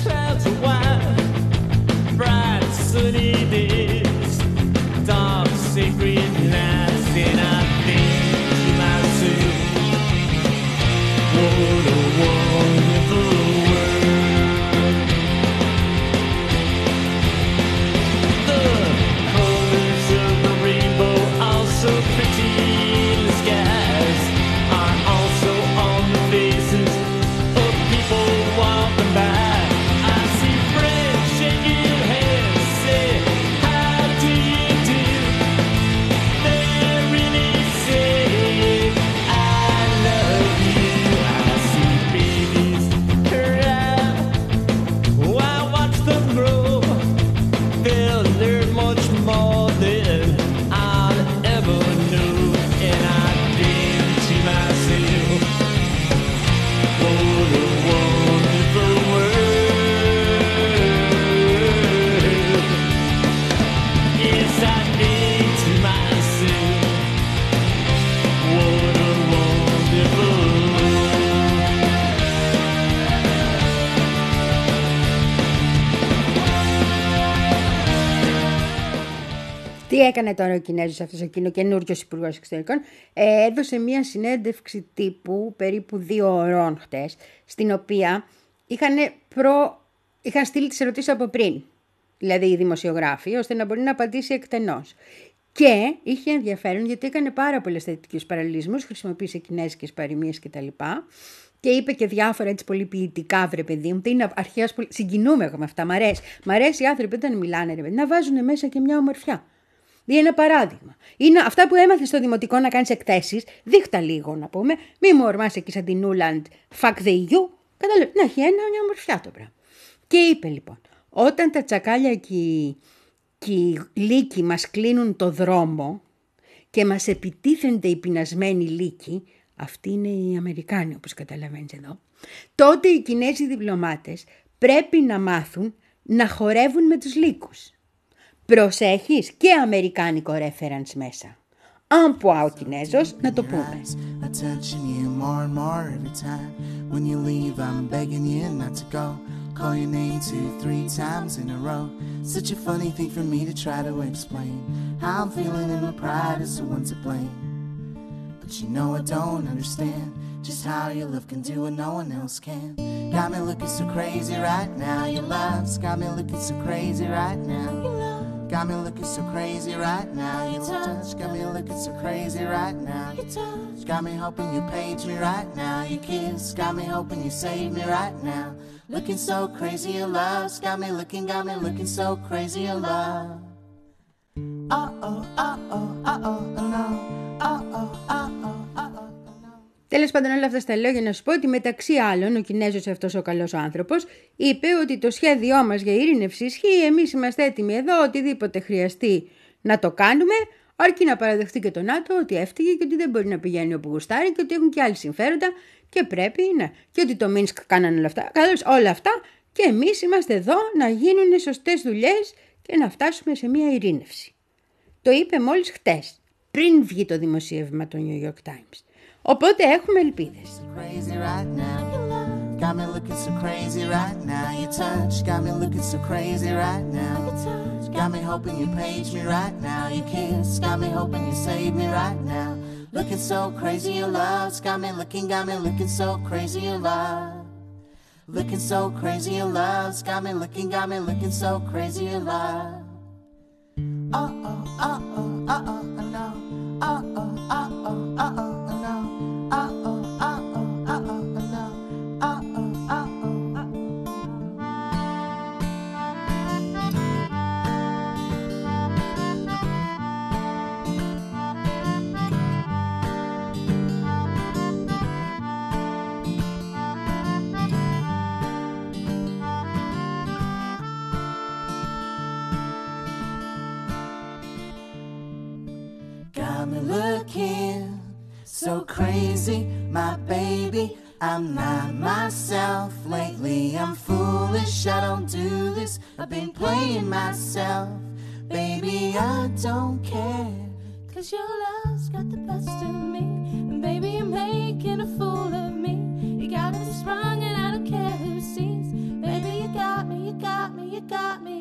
Τι έκανε τώρα ο Κινέζος αυτός ο καινούριος Υπουργός Εξωτερικών? Ε, έδωσε μία συνέντευξη τύπου περίπου δύο ωρών χτες, στην οποία είχαν, προ... είχαν στείλει τις ερωτήσεις από πριν, δηλαδή οι δημοσιογράφοι, ώστε να μπορεί να απαντήσει εκτενώς. Και είχε ενδιαφέρον γιατί έκανε πάρα πολλές θετικούς παραλληλισμούς, χρησιμοποίησε κινέζικες παροιμίες κτλ. Και είπε και διάφορα έτσι πολύ ποιητικά, βρε παιδί μου. Είναι αρχαία, συγκινούμε εγώ με αυτά. Μ' αρέσει. Μ' αρέσει οι άνθρωποι όταν μιλάνε, ρε παιδί, να βάζουν μέσα και μια ομορφιά. Είναι ένα παράδειγμα. Είναι αυτά που έμαθες στο δημοτικό να κάνεις εκθέσεις, δείχτα λίγο να πούμε. Μη μου ορμάς εκεί σαν την Ούλαντ, fuck the E U. Καταλαβαίνεις, να έχει ένα, μια ομορφιά το πράγμα. Και είπε λοιπόν, όταν τα τσακάλια και οι, και οι λύκοι μας κλείνουν το δρόμο και μας επιτίθενται οι πεινασμένοι λύκοι, αυτοί είναι οι Αμερικάνοι όπως καταλαβαίνεις εδώ, τότε οι Κινέζοι διπλωμάτες πρέπει να μάθουν να χορεύουν με τους λύκους. Προσέχεις και αμερικάνικο reference μέσα. Αν πω ο Κινέζος, να το πούμε. Call your name two, three times in a row. Such a funny thing for me to try to explain. How I'm feeling and my pride is the one to blame. But you know I don't understand just how your love can do what no one else can. Got me looking so crazy right now. Your love's got me looking so crazy right now. Got me looking so crazy right now. Your touch got me looking so crazy right now. Got me hoping you page me right now. Your kiss got me hoping you save me right now. Looking so crazy in love. Got me looking, got me looking so crazy in love. Uh-oh, uh-oh, uh-oh, no. Uh-oh, uh-oh, uh-oh. Τέλος πάντων, όλα αυτά στα λέω για να σου πω ότι μεταξύ άλλων ο Κινέζος αυτός ο καλός άνθρωπος είπε ότι το σχέδιό μας για ειρήνευση ισχύει, εμείς είμαστε έτοιμοι εδώ, οτιδήποτε χρειαστεί να το κάνουμε, αρκεί να παραδεχτεί και το ΝΑΤΟ ότι έφτυγε και ότι δεν μπορεί να πηγαίνει όπου γουστάρει και ότι έχουν και άλλοι συμφέροντα και πρέπει, ναι, και ότι το Μίνσκ κάνανε όλα αυτά, καλώς όλα αυτά και εμείς είμαστε εδώ να γίνουν σωστές δουλειές και να φτάσουμε σε μια ειρήνευση. Το είπε μόλις χτες, πριν βγει το δημοσίευμα του New York Times. Οπότε έχουμε ελπίδες. got me looking so crazy right now. Your touch got me looking so crazy right now. Your touch got me hoping you page me right now. Your kiss got me hoping you save me right now. Looking so crazy, your love's got me looking, got me looking so crazy, your love. Looking so crazy, your love's got me looking, got me looking so crazy, your love. Uh oh, uh oh, uh oh, I know. Uh oh, uh oh, uh oh, I know. Uh oh, uh oh, uh oh, I know. Uh oh, uh oh, uh oh. Got me looking so crazy, my baby. I'm not myself lately. I'm foolish, I don't do this. I've been playing myself. Baby, I don't care. Cause your love's got the best of me. And baby, you're making a fool of me. You got me sprung and I don't care who sees. Baby, you got me, you got me, you got me.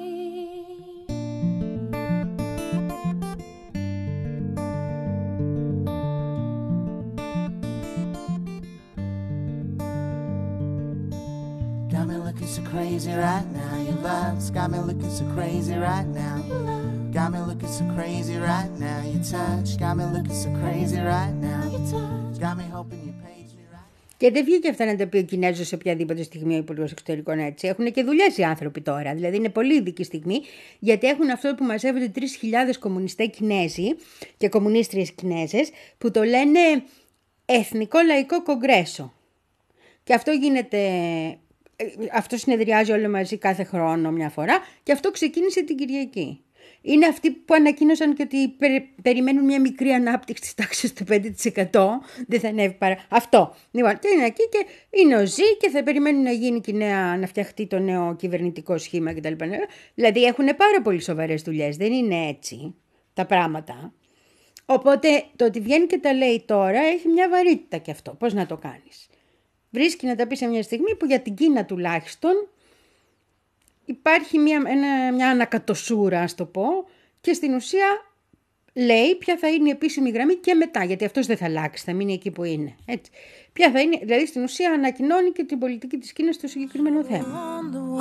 Got me looking so crazy right now. Your love's got me looking so crazy right now. Got me looking so crazy right now. Your touch got me looking so crazy right now. Got me hoping you page me right. Και δεν βγήκε αυτά να τα πει ο Κινέζος σε οποιαδήποτε στιγμή ο Υπουργός Εξωτερικών έτσι. Έχουν και δουλειές οι άνθρωποι τώρα. Δηλαδή είναι πολύ ειδική στιγμή, γιατί έχουν αυτό που μαζεύονται τρεις χιλιάδες κομμουνιστές Κινέζοι και κομμουνίστριες Κινέζες που το λένε Εθνικό Λαϊκό Κογκρέσο. Και αυτό γίνεται. Αυτό συνεδριάζει όλο μαζί κάθε χρόνο μια φορά και αυτό ξεκίνησε την Κυριακή. Είναι αυτοί που ανακοίνωσαν και ότι περι, περιμένουν μια μικρή ανάπτυξη της τάξης του πέντε τοις εκατό. Δεν θα ανέβει παρά. Αυτό. Λοιπόν, και είναι εκεί και είναι ο Ζή και θα περιμένουν να γίνει και νέα, να φτιαχτεί το νέο κυβερνητικό σχήμα κτλ. Δηλαδή έχουν πάρα πολύ σοβαρές δουλειές. Δεν είναι έτσι τα πράγματα. Οπότε το ότι βγαίνει και τα λέει τώρα έχει μια βαρύτητα και αυτό. Πώς να το κάνεις. Βρίσκει να τα πει σε μια στιγμή που για την Κίνα τουλάχιστον υπάρχει μια, ένα, μια ανακατοσούρα, ας το πω, και στην ουσία λέει ποια θα είναι η επίσημη γραμμή και μετά, γιατί αυτός δεν θα αλλάξει, θα μείνει εκεί που είναι. Έτσι. Ποια θα είναι, δηλαδή στην ουσία ανακοινώνει και την πολιτική της Κίνας στο συγκεκριμένο θέμα.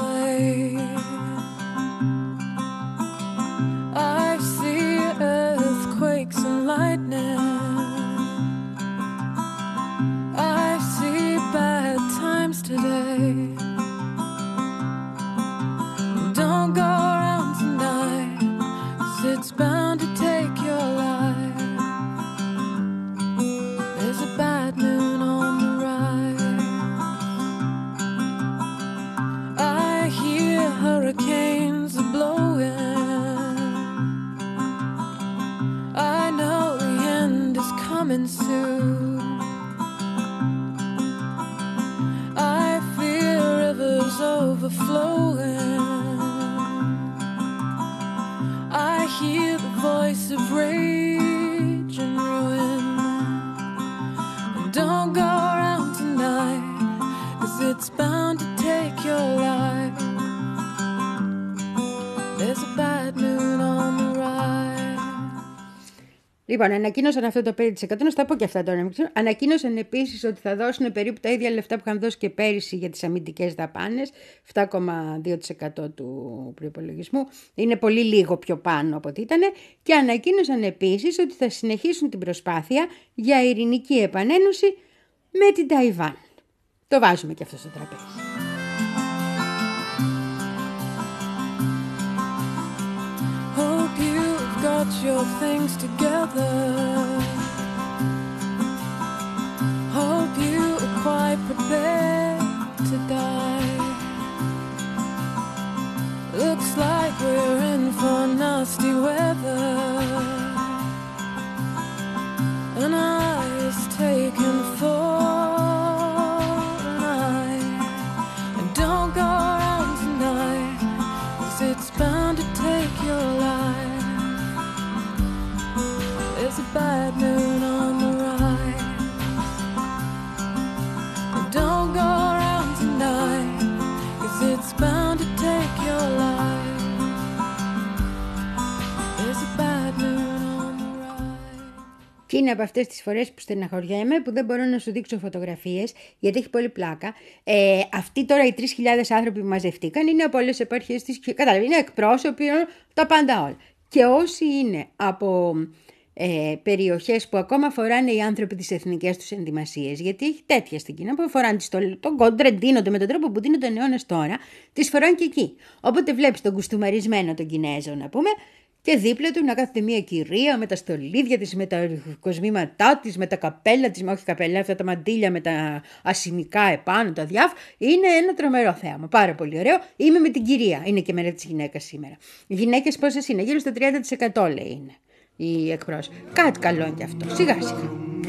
I see earthquakes and lightning. I see bad times today. Don't go around tonight, 'cause it's bound to take your life. There's a bad moon on the rise. I hear hurricanes are blowing. I know the end is coming soon. I feel rivers overflowing. I hear the voice of rage and ruin. And don't go around tonight, 'cause it's bound to take your life. There's a bad moon on the rise. Λοιπόν, ανακοίνωσαν αυτό το πέντε τοις εκατό, να στα πω και αυτά τώρα. Ανακοίνωσαν επίσης ότι θα δώσουν περίπου τα ίδια λεφτά που είχαν δώσει και πέρυσι για τις αμυντικές δαπάνες, επτά κόμμα δύο τοις εκατό του προϋπολογισμού. Είναι πολύ λίγο πιο πάνω από ό,τι ήταν. Και ανακοίνωσαν επίσης ότι θα συνεχίσουν την προσπάθεια για ειρηνική επανένωση με την Ταϊβάν. Το βάζουμε και αυτό στο τραπέζι. Got your things together. Hope you are quite prepared to die. Looks like we're in for nasty weather. An eye is taken for an eye. And don't go around tonight, 'cause it's bound to take your life. There's a bad moon on the rise. Don't go around tonight. There's a bad moon on the rise. Και είναι από αυτές τις φορές που στεναχωριέμαι, που δεν μπορώ να σου δείξω φωτογραφίες, γιατί έχει πολύ πλάκα. Ε, αυτοί τώρα οι τρεις χιλιάδες άνθρωποι που μαζευτήκαν είναι από όλες τις επαρχίες της. Κατάλαβε, είναι εκπρόσωποι, τα πάντα όλα. Και όσοι είναι από ε, περιοχές που ακόμα φοράνε οι άνθρωποι τις εθνικές τους ενδυμασίες, γιατί έχει τέτοια στην Κίνα που φοράνε το, τον κόντρε, ντύνονται με τον τρόπο που ντύνονται τον αιώνας τώρα, τις φοράνε και εκεί. Οπότε βλέπεις τον κουστούμαρισμένο τον Κινέζο, να πούμε. Και δίπλα του να κάθεται μια κυρία με τα στολίδια της, με τα κοσμήματά της, με τα καπέλα της, όχι καπέλα, αυτά τα μαντίλια με τα ασημικά επάνω, τα διάφορα. Είναι ένα τρομερό θέαμα, πάρα πολύ ωραίο. Είμαι με την κυρία, είναι και μέρα της γυναίκας σήμερα. Οι γυναίκες πόσες είναι, γύρω στο τριάντα τοις εκατό λέει είναι οι εκπρόσωποι. Κάτι καλό είναι και αυτό, σιγά σιγά.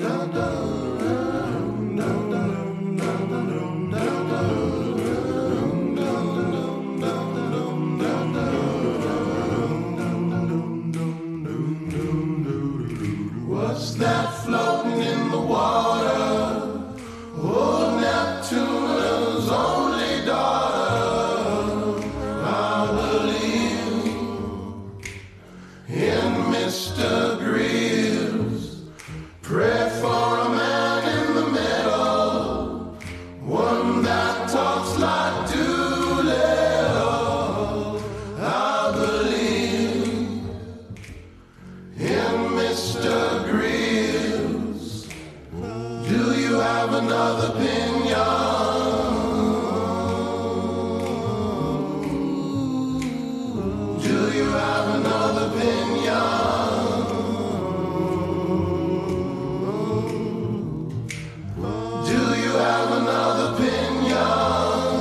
What's that floating in the water? Oh, Neptune's only daughter. I believe in Mister Greaves. Pray for a man in the middle, one that talks like Doolittle. I believe in Mister Greaves. Do you have another pinyon? Do you have another pinyon? Do you have another pinyon?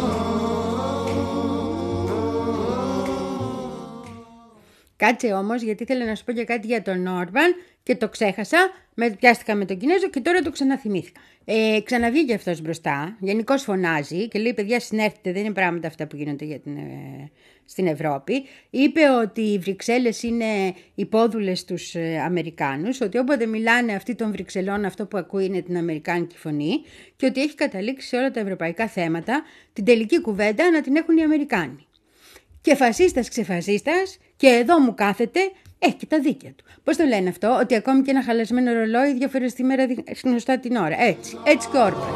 Κάτσε όμως, γιατί ήθελα να σου πω και κάτι για τον Όρμπαν και το ξέχασα. Με πιάστηκα με τον Κινέζο και τώρα το ξαναθυμήθηκα. Ε, ξαναβγήκε αυτός μπροστά. Γενικώς φωνάζει και λέει: παιδιά, συνέρχεται, δεν είναι πράγματα αυτά που γίνονται για την, ε, στην Ευρώπη. Είπε ότι οι Βρυξέλλες είναι υπόδουλες στους ε, Αμερικάνους, ότι όποτε μιλάνε αυτοί των Βρυξελών, αυτό που ακούει είναι την αμερικάνικη φωνή, και ότι έχει καταλήξει σε όλα τα ευρωπαϊκά θέματα την τελική κουβέντα να την έχουν οι Αμερικάνοι. Και φασίστας ξεφασίστας, και εδώ μου κάθεται, έχει και τα δίκαια του. Πώς το λένε αυτό, ότι ακόμη και ένα χαλασμένο ρολόι δύο φορές τη μέρα γνωστά την ώρα. Έτσι, έτσι και Όρμπαν.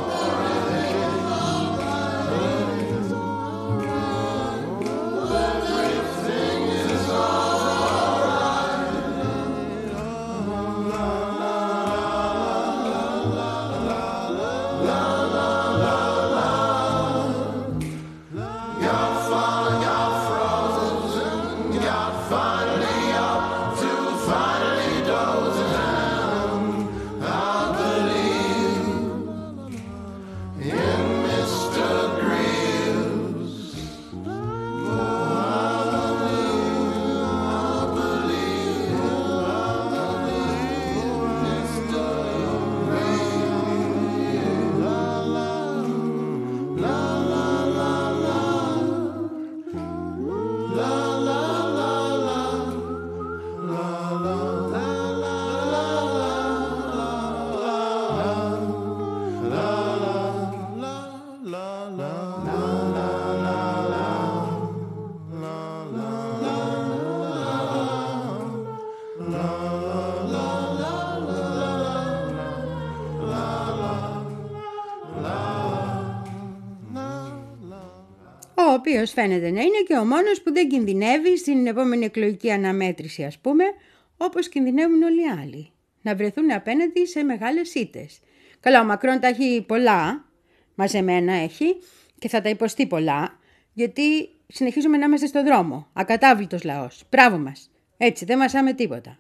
Ο οποίος φαίνεται να είναι και ο μόνος που δεν κινδυνεύει στην επόμενη εκλογική αναμέτρηση, ας πούμε, όπως κινδυνεύουν όλοι οι άλλοι. Να βρεθούν απέναντι σε μεγάλες ήττες. Καλά, ο Μακρόν τα έχει πολλά, μαζεμένα έχει, και θα τα υποστεί πολλά, γιατί συνεχίζουμε να είμαστε στο δρόμο. Ακατάβλητος λαός. Μπράβο μας. Έτσι, δεν μασάμε τίποτα.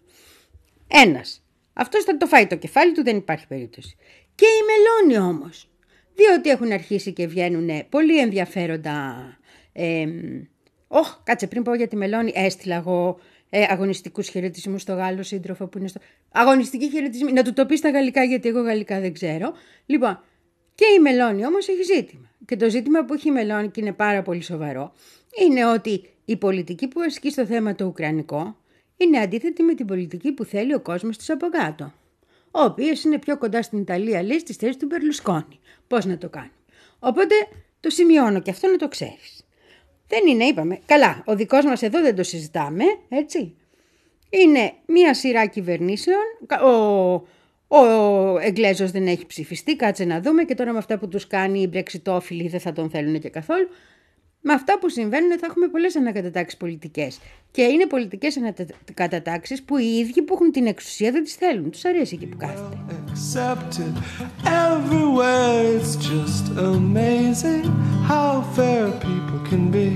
Ένας. Αυτός θα το φάει το κεφάλι του, δεν υπάρχει περίπτωση. Και οι Μελώνοι όμως. Διότι έχουν αρχίσει και βγαίνουν πολύ ενδιαφέροντα. Ε, oh, κάτσε, πριν πω για τη Μελώνη, έστειλα εγώ ε, αγωνιστικούς χαιρετισμούς στο Γάλλο σύντροφο που είναι στο. Αγωνιστική χαιρετισμοί. Να του το πει στα γαλλικά, γιατί εγώ γαλλικά δεν ξέρω. Λοιπόν, και η Μελώνη όμως έχει ζήτημα. Και το ζήτημα που έχει η Μελώνη, και είναι πάρα πολύ σοβαρό, είναι ότι η πολιτική που ασκεί στο θέμα το ουκρανικό είναι αντίθετη με την πολιτική που θέλει ο κόσμος της από κάτω. Ο οποίος είναι πιο κοντά στην Ιταλία, λέει, στις θέσεις του Μπερλουσκόνη. Πώς να το κάνει. Οπότε το σημειώνω και αυτό να το ξέρεις. Δεν είναι, είπαμε. Καλά, ο δικός μας εδώ δεν το συζητάμε, έτσι. Είναι μία σειρά κυβερνήσεων, ο, ο Εγγλέζος δεν έχει ψηφιστεί, κάτσε να δούμε, και τώρα με αυτά που τους κάνει οι Μπρεξιτόφιλοι δεν θα τον θέλουν και καθόλου. Με αυτά που συμβαίνουν θα έχουμε πολλές ανακατατάξεις πολιτικές. Και είναι πολιτικές ανακατατάξεις που οι ίδιοι που έχουν την εξουσία δεν τις θέλουν. Τους αρέσει εκεί που κάθεται. Accepted everywhere, it's just amazing how fair people can be.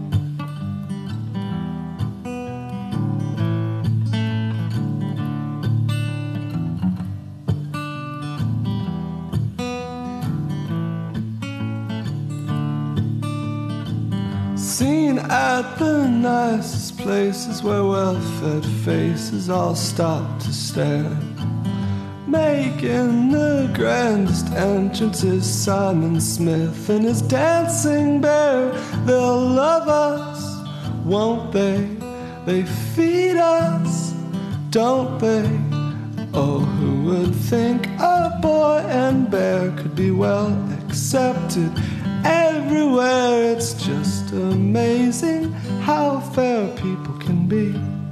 Seen at the nicest places where well-fed faces all stop to stare. Making the grandest entrances, Simon Smith and his dancing bear. They'll love us, won't they? They feed us, don't they? Oh, who would think a boy and bear could be well accepted everywhere? It's just amazing how fair people can be.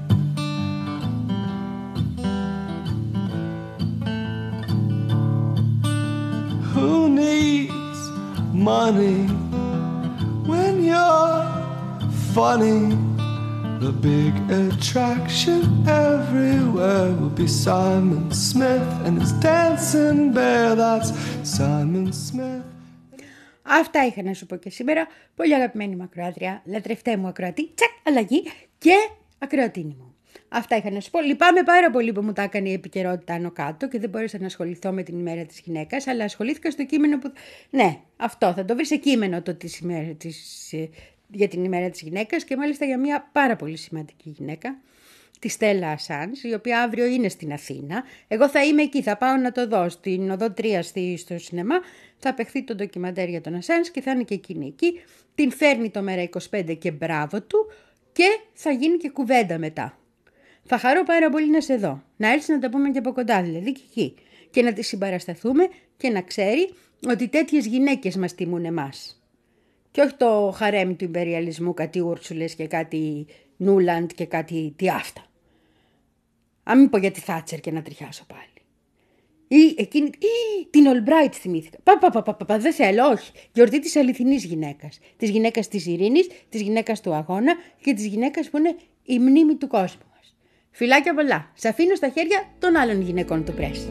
Who needs money when you're funny? The big attraction everywhere will be Simon Smith and his dancing bear. That's Simon Smith. Αυτά είχα να σου πω και σήμερα. Πολύ αγαπημένη μου ακροάτρια, λατρευτέ μου ακροατή, τσακ, αλλαγή, και ακροατίνη μου. Αυτά είχα να σου πω. Λυπάμαι πάρα πολύ που μου τα έκανε η επικαιρότητα άνω κάτω και δεν μπόρεσα να ασχοληθώ με την ημέρα της γυναίκας, αλλά ασχολήθηκα στο κείμενο που... Ναι, αυτό θα το βρει σε κείμενο το της ημέρα της... για την ημέρα της γυναίκας, και μάλιστα για μια πάρα πολύ σημαντική γυναίκα, τη Στέλλα Ασάνς, η οποία αύριο είναι στην Αθήνα. Εγώ θα είμαι εκεί, θα πάω να το δω στην Οδό τρία στο σινεμά. Θα απεχθεί το ντοκιμαντέρ για τον Ασάνς και θα είναι και εκείνη εκεί. Την φέρνει το Μέρα είκοσι πέντε και μπράβο του, και θα γίνει και κουβέντα μετά. Θα χαρώ πάρα πολύ να σε δω, να έρθεις να τα πούμε και από κοντά, δηλαδή και εκεί, και να τη συμπαρασταθούμε και να ξέρει ότι τέτοιες γυναίκες μας τιμούν εμάς. Και όχι το χαρέμι του ιμπεριαλισμού, κάτι Ούρσουλες και κάτι Νούλαντ και κάτι τι αυτά. Αν μην πω για τη Θάτσερ και να τριχιάσω πάλι. Ή εκείνη, ή, την Ολμπράιτ θυμήθηκα. Πα, πα, πα, πα, πα, πα, δεν θέλω, όχι. Γιορτή της αληθινής γυναίκας. Της γυναίκας της ειρήνης, της γυναίκας του αγώνα και της γυναίκας που είναι η μνήμη του κόσμου μας. Φιλάκια πολλά. Σ' αφήνω στα χέρια των άλλων γυναικών του Πρέσ.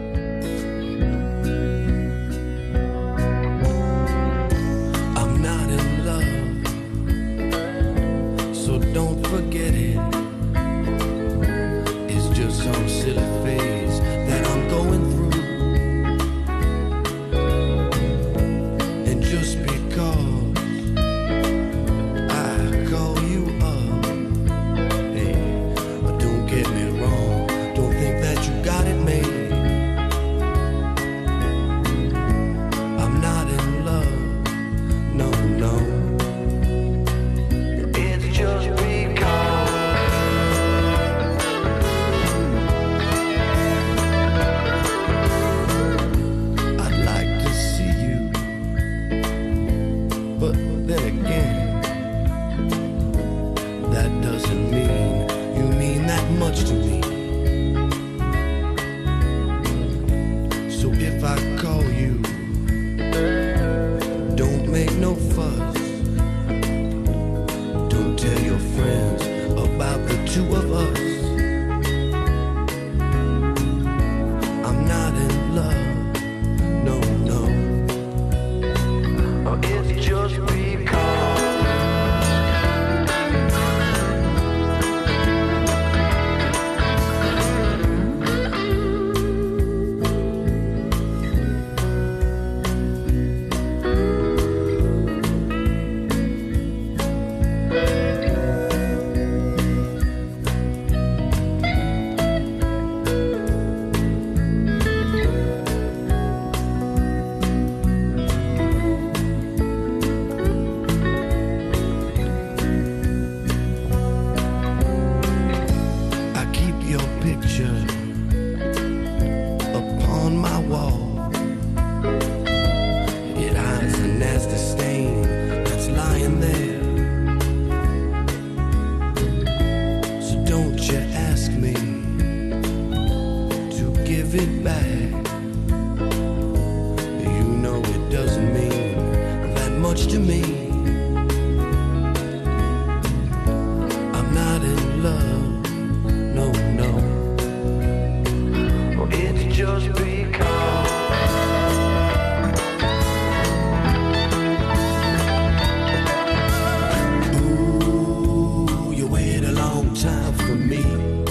Don't forget it. It's just some silly phase that I'm going through. And just because I call you up, hey, don't get me wrong, don't think that you got it made. I'm not in love, no, no. It's just much to me. So if I call you, don't make no fuss. Don't tell your friends about the two of us. I'm not in love, no, no. It's just because give it back. You know it doesn't mean that much to me. I'm not in love, no, no. It's just because ooh, you wait a long time for me.